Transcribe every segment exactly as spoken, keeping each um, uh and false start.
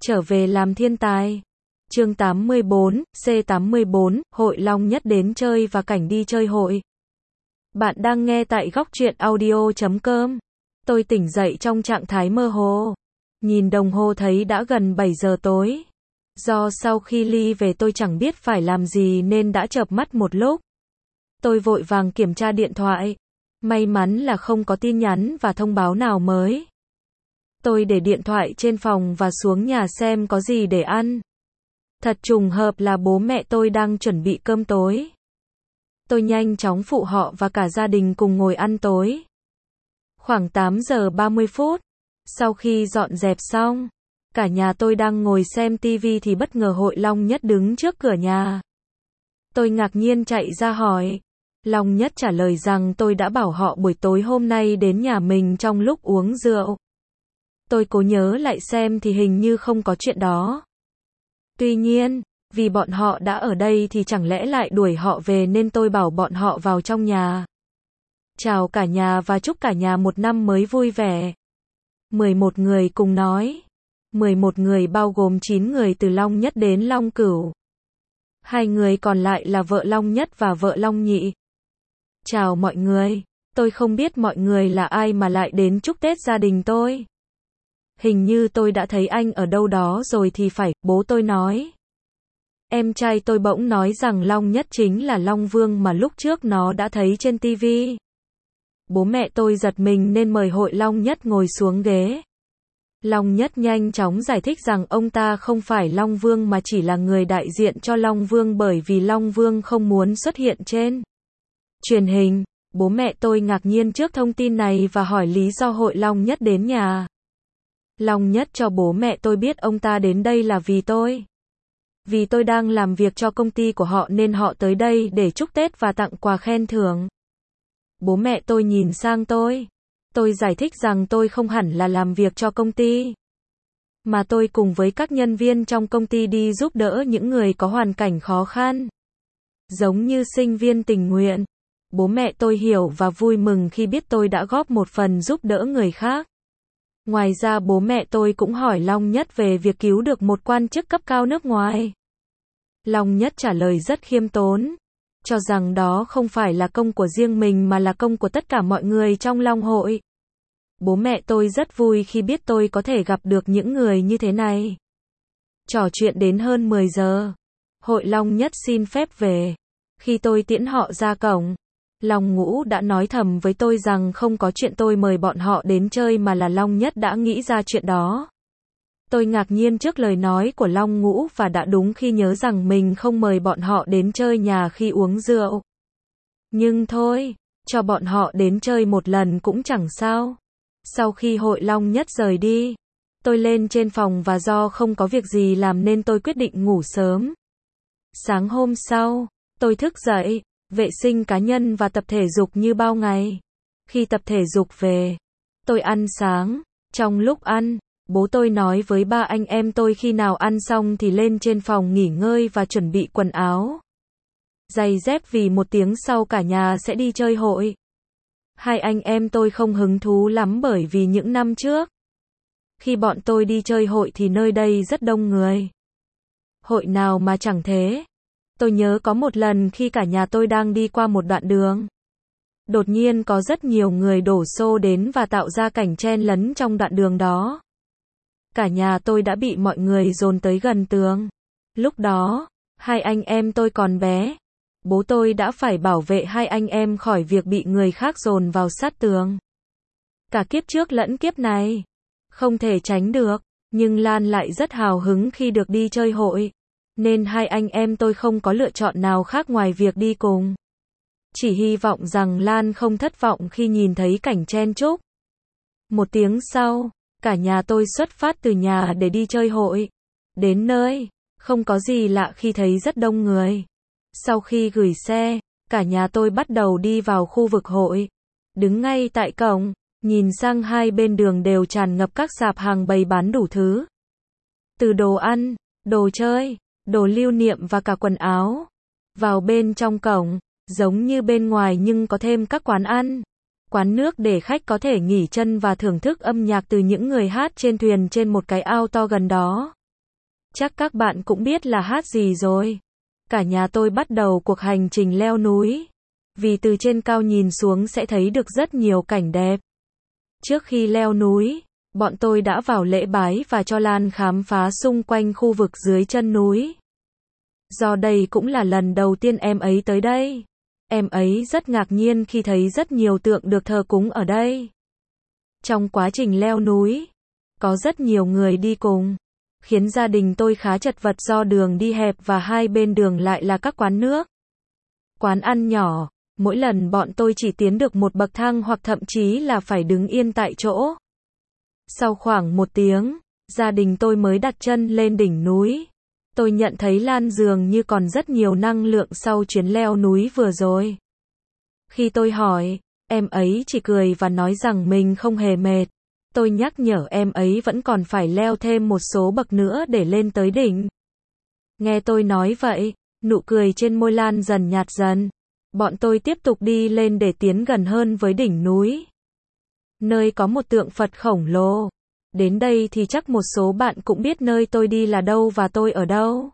Trở về làm thiên tài. Chương tám mươi bốn, C tám mươi bốn, Hội Long Nhất đến chơi và cảnh đi chơi hội. Bạn đang nghe tại góc truyện audio chấm com. Tôi tỉnh dậy trong trạng thái mơ hồ. Nhìn đồng hồ thấy đã gần bảy giờ tối. Do sau khi ly về tôi chẳng biết phải làm gì nên đã chợp mắt một lúc. Tôi vội vàng kiểm tra điện thoại. May mắn là không có tin nhắn và thông báo nào mới. Tôi để điện thoại trên phòng và xuống nhà xem có gì để ăn. Thật trùng hợp là bố mẹ tôi đang chuẩn bị cơm tối. Tôi nhanh chóng phụ họ và cả gia đình cùng ngồi ăn tối. Khoảng tám giờ ba mươi phút, sau khi dọn dẹp xong, cả nhà tôi đang ngồi xem tivi thì bất ngờ Hội Long Nhất đứng trước cửa nhà. Tôi ngạc nhiên chạy ra hỏi. Long Nhất trả lời rằng tôi đã bảo họ buổi tối hôm nay đến nhà mình trong lúc uống rượu. Tôi cố nhớ lại xem thì hình như không có chuyện đó. Tuy nhiên, vì bọn họ đã ở đây thì chẳng lẽ lại đuổi họ về nên tôi bảo bọn họ vào trong nhà. Chào cả nhà và chúc cả nhà một năm mới vui vẻ. mười một người cùng nói. mười một người bao gồm chín người từ Long Nhất đến Long Cửu. Hai người còn lại là vợ Long Nhất và vợ Long Nhị. Chào mọi người, tôi không biết mọi người là ai mà lại đến chúc Tết gia đình tôi. Hình như tôi đã thấy anh ở đâu đó rồi thì phải, bố tôi nói. Em trai tôi bỗng nói rằng Long Nhất chính là Long Vương mà lúc trước nó đã thấy trên tivi. Bố mẹ tôi giật mình nên mời Hội Long Nhất ngồi xuống ghế. Long Nhất nhanh chóng giải thích rằng ông ta không phải Long Vương mà chỉ là người đại diện cho Long Vương bởi vì Long Vương không muốn xuất hiện trên truyền hình. Bố mẹ tôi ngạc nhiên trước thông tin này và hỏi lý do Hội Long Nhất đến nhà. Long Nhất cho bố mẹ tôi biết ông ta đến đây là vì tôi. Vì tôi đang làm việc cho công ty của họ nên họ tới đây để chúc Tết và tặng quà khen thưởng. Bố mẹ tôi nhìn sang tôi. Tôi giải thích rằng tôi không hẳn là làm việc cho công ty. Mà tôi cùng với các nhân viên trong công ty đi giúp đỡ những người có hoàn cảnh khó khăn. Giống như sinh viên tình nguyện. Bố mẹ tôi hiểu và vui mừng khi biết tôi đã góp một phần giúp đỡ người khác. Ngoài ra bố mẹ tôi cũng hỏi Long Nhất về việc cứu được một quan chức cấp cao nước ngoài. Long Nhất trả lời rất khiêm tốn, cho rằng đó không phải là công của riêng mình mà là công của tất cả mọi người trong Long Hội. Bố mẹ tôi rất vui khi biết tôi có thể gặp được những người như thế này. Trò chuyện đến hơn mười giờ. Hội Long Nhất xin phép về. Khi tôi tiễn họ ra cổng, Long Ngũ đã nói thầm với tôi rằng không có chuyện tôi mời bọn họ đến chơi mà là Long Nhất đã nghĩ ra chuyện đó. Tôi ngạc nhiên trước lời nói của Long Ngũ và đã đúng khi nhớ rằng mình không mời bọn họ đến chơi nhà khi uống rượu. Nhưng thôi, cho bọn họ đến chơi một lần cũng chẳng sao. Sau khi Hội Long Nhất rời đi, tôi lên trên phòng và do không có việc gì làm nên tôi quyết định ngủ sớm. Sáng hôm sau, tôi thức dậy, vệ sinh cá nhân và tập thể dục như bao ngày. Khi tập thể dục về, tôi ăn sáng. Trong lúc ăn, bố tôi nói với ba anh em tôi khi nào ăn xong thì lên trên phòng nghỉ ngơi và chuẩn bị quần áo, giày dép vì một tiếng sau cả nhà sẽ đi chơi hội. Hai anh em tôi không hứng thú lắm bởi vì những năm trước, khi bọn tôi đi chơi hội thì nơi đây rất đông người. Hội nào mà chẳng thế. Tôi nhớ có một lần khi cả nhà tôi đang đi qua một đoạn đường. Đột nhiên có rất nhiều người đổ xô đến và tạo ra cảnh chen lấn trong đoạn đường đó. Cả nhà tôi đã bị mọi người dồn tới gần tường. Lúc đó, hai anh em tôi còn bé. Bố tôi đã phải bảo vệ hai anh em khỏi việc bị người khác dồn vào sát tường. Cả kiếp trước lẫn kiếp này. Không thể tránh được. Nhưng Lan lại rất hào hứng khi được đi chơi hội. Nên hai anh em tôi không có lựa chọn nào khác ngoài việc đi cùng. Chỉ hy vọng rằng Lan không thất vọng khi nhìn thấy cảnh chen chúc. Một tiếng sau, cả nhà tôi xuất phát từ nhà để đi chơi hội. Đến nơi, không có gì lạ khi thấy rất đông người. Sau khi gửi xe, cả nhà tôi bắt đầu đi vào khu vực hội. Đứng ngay tại cổng, nhìn sang hai bên đường đều tràn ngập các sạp hàng bày bán đủ thứ. Từ đồ ăn, đồ chơi, đồ lưu niệm và cả quần áo. Vào bên trong cổng, giống như bên ngoài nhưng có thêm các quán ăn, quán nước để khách có thể nghỉ chân và thưởng thức âm nhạc từ những người hát trên thuyền trên một cái ao to gần đó. Chắc các bạn cũng biết là hát gì rồi. Cả nhà tôi bắt đầu cuộc hành trình leo núi. Vì từ trên cao nhìn xuống sẽ thấy được rất nhiều cảnh đẹp. Trước khi leo núi, bọn tôi đã vào lễ bái và cho Lan khám phá xung quanh khu vực dưới chân núi. Do đây cũng là lần đầu tiên em ấy tới đây. Em ấy rất ngạc nhiên khi thấy rất nhiều tượng được thờ cúng ở đây. Trong quá trình leo núi, có rất nhiều người đi cùng, khiến gia đình tôi khá chật vật do đường đi hẹp và hai bên đường lại là các quán nước, quán ăn nhỏ. Mỗi lần bọn tôi chỉ tiến được một bậc thang hoặc thậm chí là phải đứng yên tại chỗ. Sau khoảng một tiếng, gia đình tôi mới đặt chân lên đỉnh núi. Tôi nhận thấy Lan dường như còn rất nhiều năng lượng sau chuyến leo núi vừa rồi. Khi tôi hỏi, em ấy chỉ cười và nói rằng mình không hề mệt. Tôi nhắc nhở em ấy vẫn còn phải leo thêm một số bậc nữa để lên tới đỉnh. Nghe tôi nói vậy, nụ cười trên môi Lan dần nhạt dần. Bọn tôi tiếp tục đi lên để tiến gần hơn với đỉnh núi, nơi có một tượng Phật khổng lồ. Đến đây thì chắc một số bạn cũng biết nơi tôi đi là đâu và tôi ở đâu.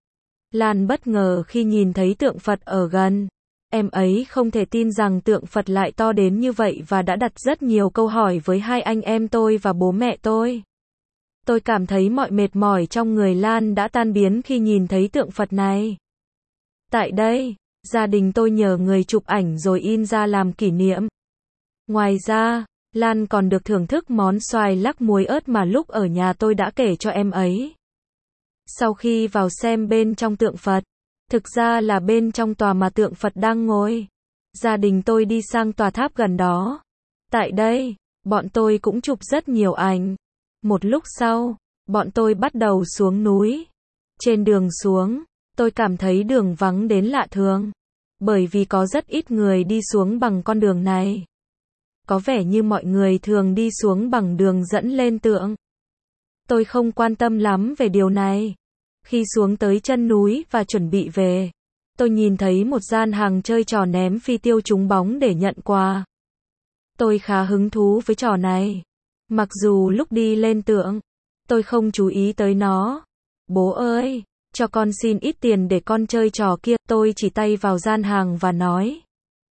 Lan bất ngờ khi nhìn thấy tượng Phật ở gần. Em ấy không thể tin rằng tượng Phật lại to đến như vậy và đã đặt rất nhiều câu hỏi với hai anh em tôi và bố mẹ tôi. Tôi cảm thấy mọi mệt mỏi trong người Lan đã tan biến khi nhìn thấy tượng Phật này. Tại đây, gia đình tôi nhờ người chụp ảnh rồi in ra làm kỷ niệm. Ngoài ra, Lan còn được thưởng thức món xoài lắc muối ớt mà lúc ở nhà tôi đã kể cho em ấy. Sau khi vào xem bên trong tượng Phật, thực ra là bên trong tòa mà tượng Phật đang ngồi, gia đình tôi đi sang tòa tháp gần đó. Tại đây, bọn tôi cũng chụp rất nhiều ảnh. Một lúc sau, bọn tôi bắt đầu xuống núi. Trên đường xuống, tôi cảm thấy đường vắng đến lạ thường, bởi vì có rất ít người đi xuống bằng con đường này. Có vẻ như mọi người thường đi xuống bằng đường dẫn lên tượng. Tôi không quan tâm lắm về điều này. Khi xuống tới chân núi và chuẩn bị về, tôi nhìn thấy một gian hàng chơi trò ném phi tiêu trúng bóng để nhận quà. Tôi khá hứng thú với trò này. Mặc dù lúc đi lên tượng, tôi không chú ý tới nó. Bố ơi, cho con xin ít tiền để con chơi trò kia. Tôi chỉ tay vào gian hàng và nói.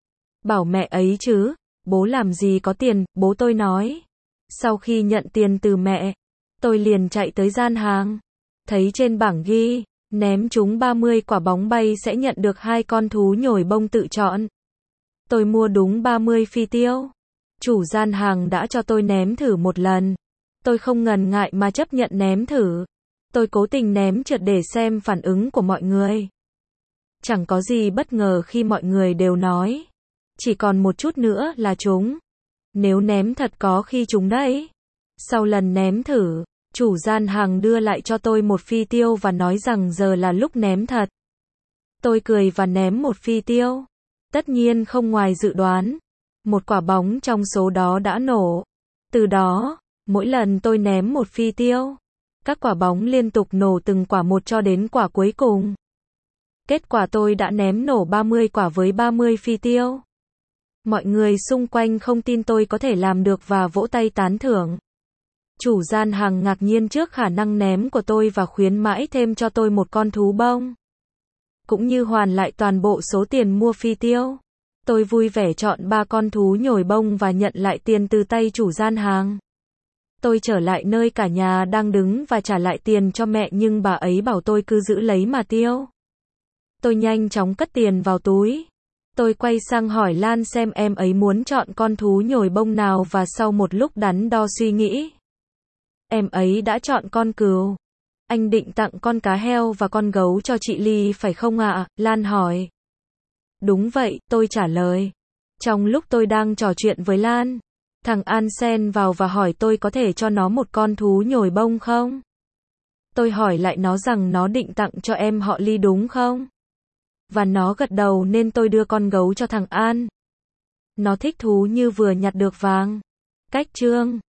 Bảo mẹ ấy chứ, bố làm gì có tiền, bố tôi nói. Sau khi nhận tiền từ mẹ, tôi liền chạy tới gian hàng. Thấy trên bảng ghi, ném trúng ba mươi quả bóng bay sẽ nhận được hai con thú nhồi bông tự chọn. Tôi mua đúng ba mươi phi tiêu. Chủ gian hàng đã cho tôi ném thử một lần. Tôi không ngần ngại mà chấp nhận ném thử. Tôi cố tình ném trượt để xem phản ứng của mọi người. Chẳng có gì bất ngờ khi mọi người đều nói. Chỉ còn một chút nữa là trúng. Nếu ném thật có khi trúng đấy. Sau lần ném thử, chủ gian hàng đưa lại cho tôi một phi tiêu và nói rằng giờ là lúc ném thật. Tôi cười và ném một phi tiêu. Tất nhiên không ngoài dự đoán. Một quả bóng trong số đó đã nổ. Từ đó, mỗi lần tôi ném một phi tiêu, các quả bóng liên tục nổ từng quả một cho đến quả cuối cùng. Kết quả tôi đã ném nổ ba mươi quả với ba mươi phi tiêu. Mọi người xung quanh không tin tôi có thể làm được và vỗ tay tán thưởng. Chủ gian hàng ngạc nhiên trước khả năng ném của tôi và khuyến mãi thêm cho tôi một con thú bông. Cũng như hoàn lại toàn bộ số tiền mua phi tiêu. Tôi vui vẻ chọn ba con thú nhồi bông và nhận lại tiền từ tay chủ gian hàng. Tôi trở lại nơi cả nhà đang đứng và trả lại tiền cho mẹ nhưng bà ấy bảo tôi cứ giữ lấy mà tiêu. Tôi nhanh chóng cất tiền vào túi. Tôi quay sang hỏi Lan xem em ấy muốn chọn con thú nhồi bông nào và sau một lúc đắn đo suy nghĩ, em ấy đã chọn con cừu. Anh định tặng con cá heo và con gấu cho chị Ly phải không ạ? Lan hỏi. Đúng vậy, tôi trả lời. Trong lúc tôi đang trò chuyện với Lan, thằng An xen vào và hỏi tôi có thể cho nó một con thú nhồi bông không? Tôi hỏi lại nó rằng nó định tặng cho em họ Ly đúng không? Và nó gật đầu nên tôi đưa con gấu cho thằng An. Nó thích thú như vừa nhặt được vàng. Cách chương